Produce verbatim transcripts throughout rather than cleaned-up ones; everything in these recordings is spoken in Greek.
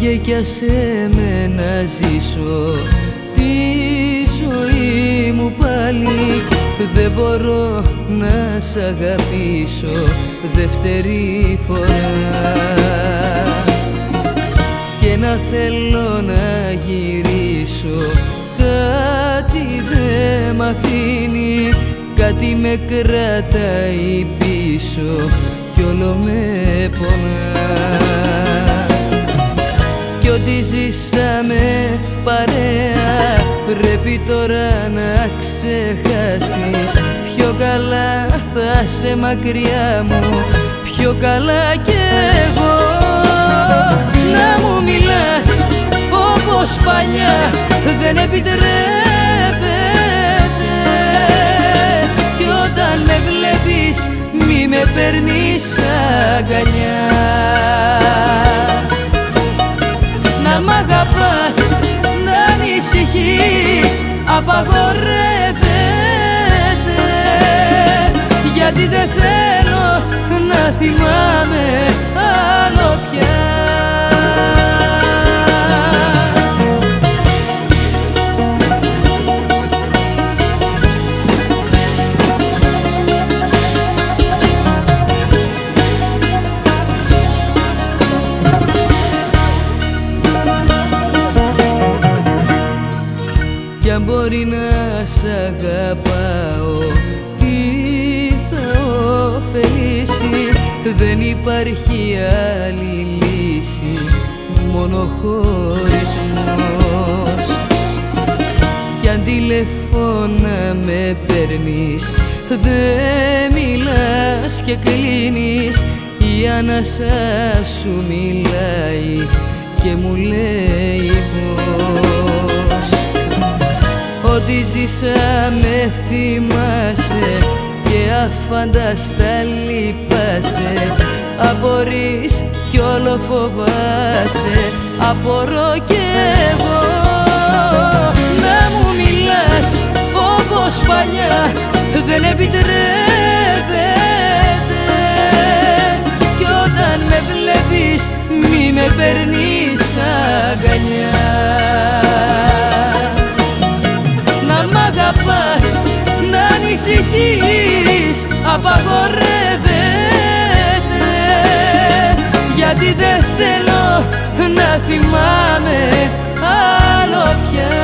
Φύγε κι άσε με να ζήσω τη ζωή μου πάλι. Δεν μπορώ να σ' αγαπήσω δεύτερη φορά και να θέλω να γυρίσω, κάτι δε μ' αφήνει, κάτι με κρατάει πίσω κι όλο με πονά. Κι ό,τι ζήσαμε παρέα πρέπει τώρα να ξεχάσεις. Πιο καλά θα σε μακριά μου, πιο καλά κι εγώ. Να μου μιλάς όπως παλιά δεν επιτρέπεται, κι όταν με βλέπεις μη με παίρνεις αγκαλιά. Να μ' αγαπάς, να ανησυχείς, απαγορεύεται, γιατί δεν θέλω να θυμάμαι άλλο πια. Κι αν μπορεί να σ' αγαπάω, τι θα ωφελήσει? Δεν υπάρχει άλλη λύση, μόνο χωρισμός. Κι αν τηλεφώνα με παίρνεις, δεν μιλάς και κλείνεις, η ανάσα σου μιλάει και μου λέει πως ό,τι ζήσαμε θυμάσαι και αφάνταστα λυπάσαι. Απορείς κι όλο φοβάσαι, απορώ κι εγώ. Να μου μιλάς όπως παλιά δεν επιτρέπεται, κι όταν με βλέπεις μη με παίρνεις αγκαλιά. Να μ' αγαπάς, να ανησυχείς, απαγορεύεται, γιατί δεν θέλω να θυμάμαι άλλο πια,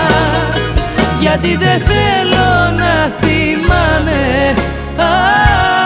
γιατί δεν θέλω να θυμάμαι άλλο.